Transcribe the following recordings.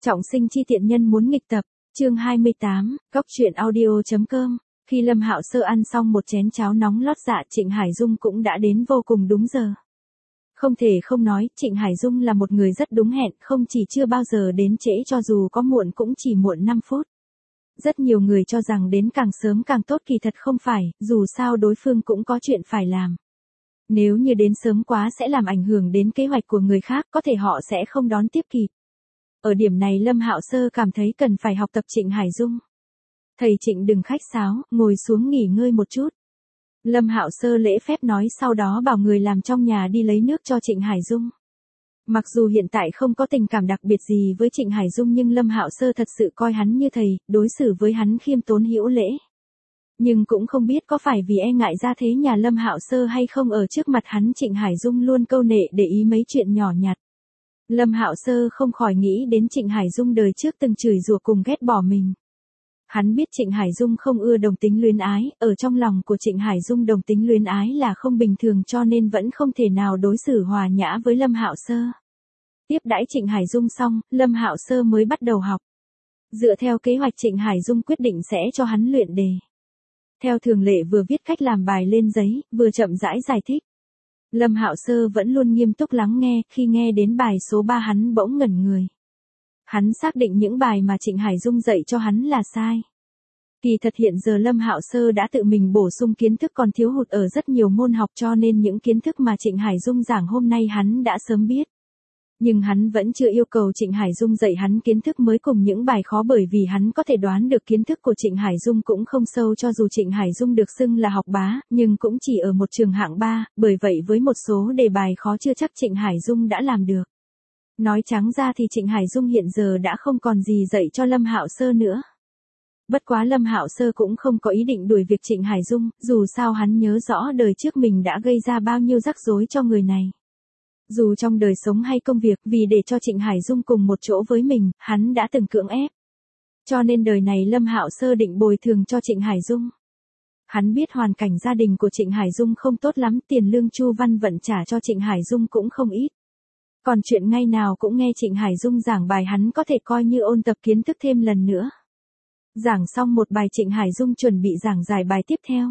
Trọng sinh chi tiện nhân muốn nghịch tập, chương 28, góc truyện audio.com. Khi Lâm Hạo Sơ ăn xong một chén cháo nóng lót dạ, Trịnh Hải Dung cũng đã đến vô cùng đúng giờ. Không thể không nói, Trịnh Hải Dung là một người rất đúng hẹn, không chỉ chưa bao giờ đến trễ, cho dù có muộn cũng chỉ muộn 5 phút. Rất nhiều người cho rằng đến càng sớm càng tốt, kỳ thật không phải, dù sao đối phương cũng có chuyện phải làm. Nếu như đến sớm quá sẽ làm ảnh hưởng đến kế hoạch của người khác, có thể họ sẽ không đón tiếp kịp. Ở điểm này Lâm Hạo Sơ cảm thấy cần phải học tập Trịnh Hải Dung. Thầy Trịnh đừng khách sáo, ngồi xuống nghỉ ngơi một chút. Lâm Hạo Sơ lễ phép nói, sau đó bảo người làm trong nhà đi lấy nước cho Trịnh Hải Dung. Mặc dù hiện tại không có tình cảm đặc biệt gì với Trịnh Hải Dung, nhưng Lâm Hạo Sơ thật sự coi hắn như thầy, đối xử với hắn khiêm tốn hữu lễ. Nhưng cũng không biết có phải vì e ngại gia thế nhà Lâm Hạo Sơ hay không, ở trước mặt hắn Trịnh Hải Dung luôn câu nệ để ý mấy chuyện nhỏ nhặt. Lâm Hạo Sơ không khỏi nghĩ đến Trịnh Hải Dung đời trước từng chửi rủa cùng ghét bỏ mình. Hắn biết Trịnh Hải Dung không ưa đồng tính luyến ái, ở trong lòng của Trịnh Hải Dung đồng tính luyến ái là không bình thường, cho nên vẫn không thể nào đối xử hòa nhã với Lâm Hạo Sơ. Tiếp đãi Trịnh Hải Dung xong, Lâm Hạo Sơ mới bắt đầu học. Dựa theo kế hoạch, Trịnh Hải Dung quyết định sẽ cho hắn luyện đề. Theo thường lệ, vừa viết cách làm bài lên giấy, vừa chậm rãi giải thích. Lâm Hạo Sơ vẫn luôn nghiêm túc lắng nghe, khi nghe đến bài số 3 hắn bỗng ngẩn người. Hắn xác định những bài mà Trịnh Hải Dung dạy cho hắn là sai. Kỳ thật hiện giờ Lâm Hạo Sơ đã tự mình bổ sung kiến thức, còn thiếu hụt ở rất nhiều môn học, cho nên những kiến thức mà Trịnh Hải Dung giảng hôm nay hắn đã sớm biết. Nhưng hắn vẫn chưa yêu cầu Trịnh Hải Dung dạy hắn kiến thức mới cùng những bài khó, bởi vì hắn có thể đoán được kiến thức của Trịnh Hải Dung cũng không sâu, cho dù Trịnh Hải Dung được xưng là học bá, nhưng cũng chỉ ở một trường hạng 3, bởi vậy với một số đề bài khó chưa chắc Trịnh Hải Dung đã làm được. Nói trắng ra thì Trịnh Hải Dung hiện giờ đã không còn gì dạy cho Lâm Hạo Sơ nữa. Bất quá Lâm Hạo Sơ cũng không có ý định đuổi việc Trịnh Hải Dung, dù sao hắn nhớ rõ đời trước mình đã gây ra bao nhiêu rắc rối cho người này. Dù trong đời sống hay công việc, vì để cho Trịnh Hải Dung cùng một chỗ với mình, hắn đã từng cưỡng ép. Cho nên đời này Lâm Hạo Sơ định bồi thường cho Trịnh Hải Dung. Hắn biết hoàn cảnh gia đình của Trịnh Hải Dung không tốt lắm, tiền lương Chu Văn Vận trả cho Trịnh Hải Dung cũng không ít. Còn chuyện ngày nào cũng nghe Trịnh Hải Dung giảng bài, hắn có thể coi như ôn tập kiến thức thêm lần nữa. Giảng xong một bài, Trịnh Hải Dung chuẩn bị giảng giải bài tiếp theo.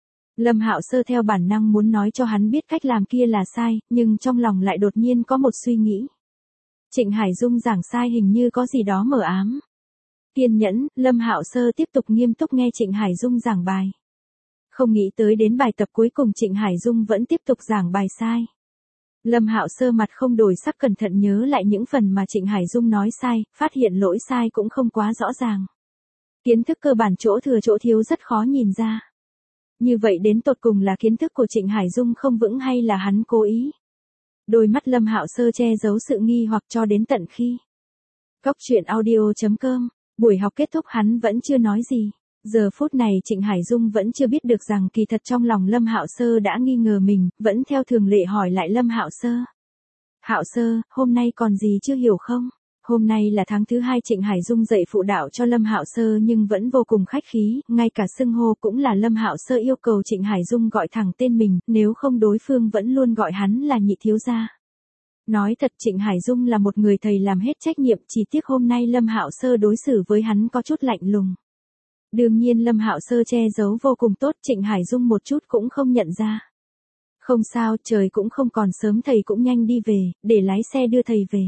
Lâm Hạo Sơ theo bản năng muốn nói cho hắn biết cách làm kia là sai, nhưng trong lòng lại đột nhiên có một suy nghĩ. Trịnh Hải Dung giảng sai, hình như có gì đó mờ ám. Kiên nhẫn, Lâm Hạo Sơ tiếp tục nghiêm túc nghe Trịnh Hải Dung giảng bài. Không nghĩ tới đến bài tập cuối cùng Trịnh Hải Dung vẫn tiếp tục giảng bài sai. Lâm Hạo Sơ mặt không đổi sắc, cẩn thận nhớ lại những phần mà Trịnh Hải Dung nói sai, phát hiện lỗi sai cũng không quá rõ ràng. Kiến thức cơ bản chỗ thừa chỗ thiếu rất khó nhìn ra. Như vậy đến tột cùng là kiến thức của Trịnh Hải Dung không vững hay là hắn cố ý? Đôi mắt Lâm Hạo Sơ che giấu sự nghi hoặc cho đến tận khi góc truyện audio.com. Buổi học kết thúc hắn vẫn chưa nói gì. Giờ phút này Trịnh Hải Dung vẫn chưa biết được rằng kỳ thật trong lòng Lâm Hạo Sơ đã nghi ngờ mình, vẫn theo thường lệ hỏi lại Lâm Hạo Sơ. Hạo Sơ, hôm nay còn gì chưa hiểu không? Hôm nay là tháng thứ 2 Trịnh Hải Dung dạy phụ đạo cho Lâm Hạo Sơ, nhưng vẫn vô cùng khách khí, ngay cả xưng hô cũng là Lâm Hạo Sơ yêu cầu Trịnh Hải Dung gọi thẳng tên mình, nếu không đối phương vẫn luôn gọi hắn là nhị thiếu gia. Nói thật, Trịnh Hải Dung là một người thầy làm hết trách nhiệm, chỉ tiếc hôm nay Lâm Hạo Sơ đối xử với hắn có chút lạnh lùng. Đương nhiên Lâm Hạo Sơ che giấu vô cùng tốt, Trịnh Hải Dung một chút cũng không nhận ra. Không sao, trời cũng không còn sớm, thầy cũng nhanh đi về, để lái xe đưa thầy về.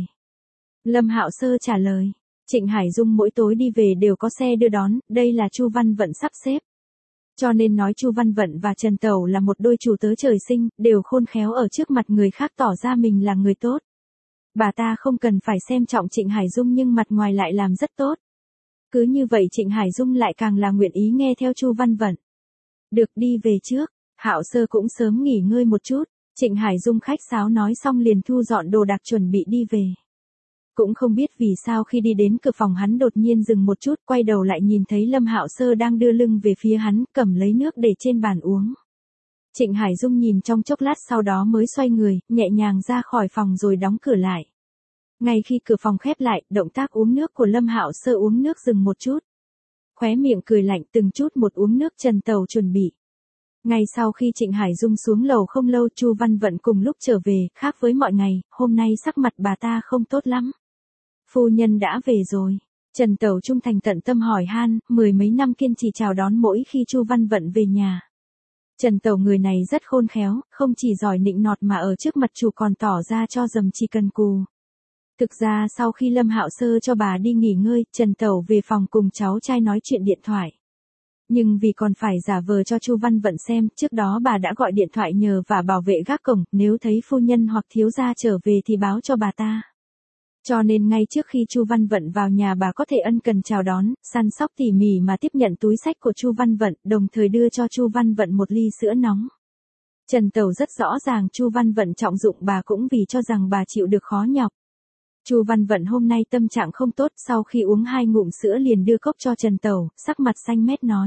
Lâm Hạo Sơ trả lời. Trịnh Hải Dung mỗi tối đi về đều có xe đưa đón, đây là Chu Văn Vận sắp xếp. Cho nên nói Chu Văn Vận và Trần Tẩu là một đôi chủ tớ trời sinh, đều khôn khéo ở trước mặt người khác tỏ ra mình là người tốt. Bà ta không cần phải xem trọng Trịnh Hải Dung, nhưng mặt ngoài lại làm rất tốt. Cứ như vậy Trịnh Hải Dung lại càng là nguyện ý nghe theo Chu Văn Vận. Được, đi về trước. Hạo Sơ cũng sớm nghỉ ngơi một chút. Trịnh Hải Dung khách sáo nói xong liền thu dọn đồ đạc chuẩn bị đi về. Cũng không biết vì sao khi đi đến cửa phòng hắn đột nhiên dừng một chút, quay đầu lại nhìn thấy Lâm Hạo Sơ đang đưa lưng về phía hắn, cầm lấy nước để trên bàn uống. Trịnh Hải Dung nhìn trong chốc lát, sau đó mới xoay người, nhẹ nhàng ra khỏi phòng rồi đóng cửa lại. Ngay khi cửa phòng khép lại, động tác uống nước của Lâm Hạo Sơ uống nước dừng một chút. Khóe miệng cười lạnh, từng chút một uống nước. Trần Tẩu chuẩn bị. Ngay sau khi Trịnh Hải Dung xuống lầu không lâu, Chu Văn Vận cùng lúc trở về, khác với mọi ngày, hôm nay sắc mặt bà ta không tốt lắm. Phu nhân đã về rồi. Trần Tẩu trung thành tận tâm hỏi han, mười mấy năm kiên trì chào đón mỗi khi Chu Văn Vận về nhà. Trần Tẩu người này rất khôn khéo, không chỉ giỏi nịnh nọt mà ở trước mặt chủ còn tỏ ra cho dầm chỉ cần cù. Thực ra sau khi Lâm Hạo Sơ cho bà đi nghỉ ngơi, Trần Tẩu về phòng cùng cháu trai nói chuyện điện thoại. Nhưng vì còn phải giả vờ cho Chu Văn Vận xem, trước đó bà đã gọi điện thoại nhờ và bảo vệ gác cổng, nếu thấy phu nhân hoặc thiếu gia trở về thì báo cho bà ta. Cho nên ngay trước khi Chu Văn Vận vào nhà bà có thể ân cần chào đón, săn sóc tỉ mỉ mà tiếp nhận túi xách của Chu Văn Vận, đồng thời đưa cho Chu Văn Vận một ly sữa nóng. Trần Tẩu rất rõ ràng Chu Văn Vận trọng dụng bà cũng vì cho rằng bà chịu được khó nhọc. Chu Văn Vận hôm nay tâm trạng không tốt, sau khi uống 2 ngụm sữa liền đưa cốc cho Trần Tẩu, sắc mặt xanh mét nói.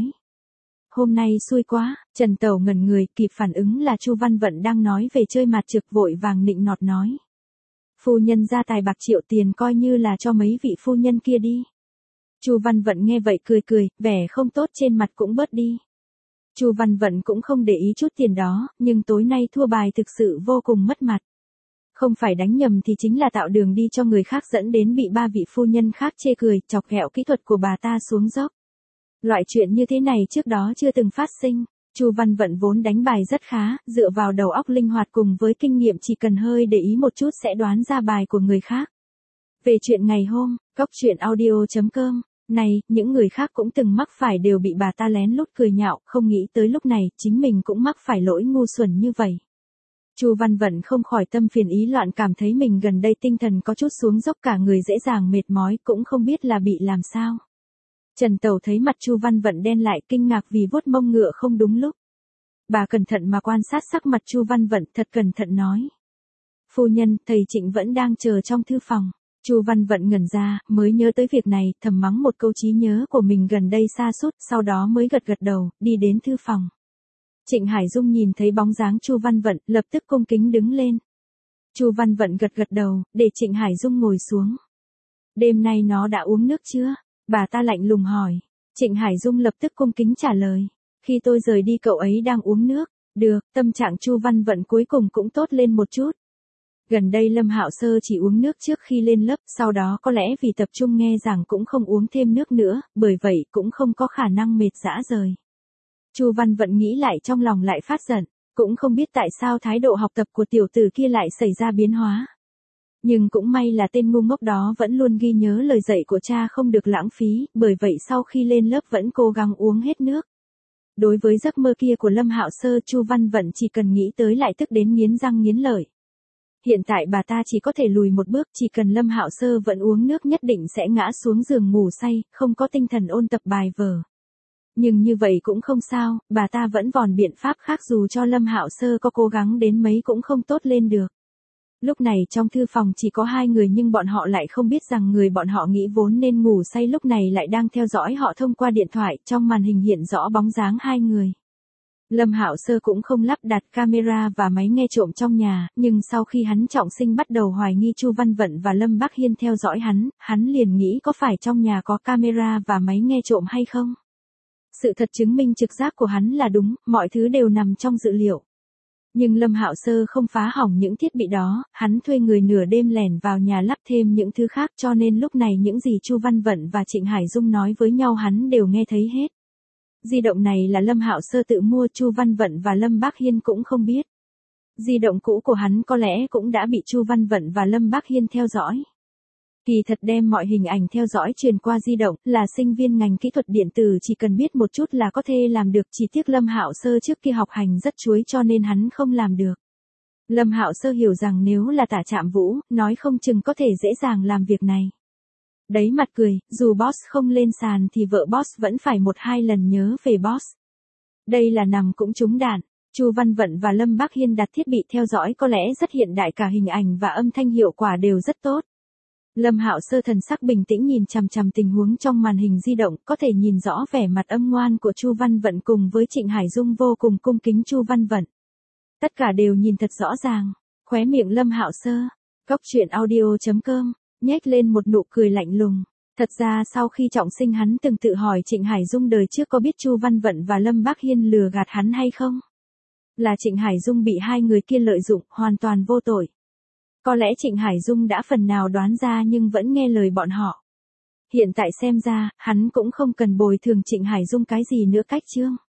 Hôm nay xui quá. Trần Tẩu ngẩn người, kịp phản ứng là Chu Văn Vận đang nói về chơi mặt trực, vội vàng nịnh nọt nói. Phu nhân ra tài bạc triệu tiền coi như là cho mấy vị phu nhân kia đi. Chu Văn Vận nghe vậy cười cười, vẻ không tốt trên mặt cũng bớt đi. Chu Văn Vận cũng không để ý chút tiền đó, nhưng tối nay thua bài thực sự vô cùng mất mặt. Không phải đánh nhầm thì chính là tạo đường đi cho người khác, dẫn đến bị 3 vị phu nhân khác chê cười, chọc ghẹo kỹ thuật của bà ta xuống dốc. Loại chuyện như thế này trước đó chưa từng phát sinh. Chu Văn Vận vốn đánh bài rất khá, dựa vào đầu óc linh hoạt cùng với kinh nghiệm chỉ cần hơi để ý một chút sẽ đoán ra bài của người khác. Về chuyện ngày hôm, Cóc Truyện Audio.com, này, những người khác cũng từng mắc phải đều bị bà ta lén lút cười nhạo, không nghĩ tới lúc này chính mình cũng mắc phải lỗi ngu xuẩn như vậy. Chu Văn Vận không khỏi tâm phiền ý loạn, cảm thấy mình gần đây tinh thần có chút xuống dốc, cả người dễ dàng mệt mỏi, cũng không biết là bị làm sao. Trần Tẩu thấy mặt Chu Văn Vận đen lại, kinh ngạc vì vuốt mông ngựa không đúng lúc. Bà cẩn thận mà quan sát sắc mặt Chu Văn Vận, thật cẩn thận nói. Phu nhân, thầy Trịnh vẫn đang chờ trong thư phòng. Chu Văn Vận ngẩn ra, mới nhớ tới việc này, thầm mắng một câu trí nhớ của mình gần đây sa sút, sau đó mới gật gật đầu, đi đến thư phòng. Trịnh Hải Dung nhìn thấy bóng dáng Chu Văn Vận, lập tức cung kính đứng lên. Chu Văn Vận gật gật đầu, để Trịnh Hải Dung ngồi xuống. Đêm nay nó đã uống nước chưa? Bà ta lạnh lùng hỏi. Trịnh Hải Dung lập tức cung kính trả lời. Khi tôi rời đi cậu ấy đang uống nước. Được, tâm trạng Chu Văn Vận cuối cùng cũng tốt lên một chút. Gần đây Lâm Hạo Sơ chỉ uống nước trước khi lên lớp, sau đó có lẽ vì tập trung nghe giảng cũng không uống thêm nước nữa, bởi vậy cũng không có khả năng mệt rã rời. Chu Văn Vận nghĩ lại trong lòng lại phát giận, cũng không biết tại sao thái độ học tập của tiểu tử kia lại xảy ra biến hóa. Nhưng cũng may là tên ngu ngốc đó vẫn luôn ghi nhớ lời dạy của cha không được lãng phí, bởi vậy sau khi lên lớp vẫn cố gắng uống hết nước. Đối với giấc mơ kia của Lâm Hạo Sơ, Chu Văn Vận chỉ cần nghĩ tới lại tức đến nghiến răng nghiến lợi. Hiện tại bà ta chỉ có thể lùi một bước, chỉ cần Lâm Hạo Sơ vẫn uống nước nhất định sẽ ngã xuống giường ngủ say, không có tinh thần ôn tập bài vở. Nhưng như vậy cũng không sao, bà ta vẫn vòn biện pháp khác, dù cho Lâm Hạo Sơ có cố gắng đến mấy cũng không tốt lên được. Lúc này trong thư phòng chỉ có 2 người, nhưng bọn họ lại không biết rằng người bọn họ nghĩ vốn nên ngủ say lúc này lại đang theo dõi họ thông qua điện thoại, trong màn hình hiện rõ bóng dáng 2 người. Lâm Hạo Sơ cũng không lắp đặt camera và máy nghe trộm trong nhà, nhưng sau khi hắn trọng sinh bắt đầu hoài nghi Chu Văn Vận và Lâm Bác Hiên theo dõi hắn liền nghĩ có phải trong nhà có camera và máy nghe trộm hay không. Sự thật chứng minh trực giác của hắn là đúng, mọi thứ đều nằm trong dự liệu. Nhưng Lâm Hạo Sơ không phá hỏng những thiết bị đó, hắn thuê người nửa đêm lẻn vào nhà lắp thêm những thứ khác, cho nên lúc này những gì Chu Văn Vận và Trịnh Hải Dung nói với nhau hắn đều nghe thấy hết. Di động này là Lâm Hạo Sơ tự mua, Chu Văn Vận và Lâm Bác Hiên cũng không biết. Di động cũ của hắn có lẽ cũng đã bị Chu Văn Vận và Lâm Bác Hiên theo dõi. Kỳ thật đem mọi hình ảnh theo dõi truyền qua di động, là sinh viên ngành kỹ thuật điện tử chỉ cần biết một chút là có thể làm được, chỉ tiếc Lâm Hạo Sơ trước kia học hành rất chuối cho nên hắn không làm được. Lâm Hạo Sơ hiểu rằng nếu là Tả Trạm Vũ, nói không chừng có thể dễ dàng làm việc này. Đấy mặt cười, dù boss không lên sàn thì vợ boss vẫn phải 1-2 lần nhớ về boss. Đây là nằm cũng trúng đạn. Chu Văn Vận và Lâm Bác Hiên đặt thiết bị theo dõi có lẽ rất hiện đại, cả hình ảnh và âm thanh hiệu quả đều rất tốt. Lâm Hạo Sơ thần sắc bình tĩnh nhìn chằm chằm tình huống trong màn hình di động, có thể nhìn rõ vẻ mặt âm ngoan của Chu Văn Vận cùng với Trịnh Hải Dung vô cùng cung kính Chu Văn Vận. Tất cả đều nhìn thật rõ ràng. Khóe miệng Lâm Hạo Sơ, Cóc Truyện Audio.com, nhếch lên một nụ cười lạnh lùng. Thật ra sau khi trọng sinh hắn từng tự hỏi Trịnh Hải Dung đời trước có biết Chu Văn Vận và Lâm Bác Hiên lừa gạt hắn hay không? Là Trịnh Hải Dung bị 2 người kia lợi dụng, hoàn toàn vô tội. Có lẽ Trịnh Hải Dung đã phần nào đoán ra nhưng vẫn nghe lời bọn họ. Hiện tại xem ra, hắn cũng không cần bồi thường Trịnh Hải Dung cái gì nữa cách Trương.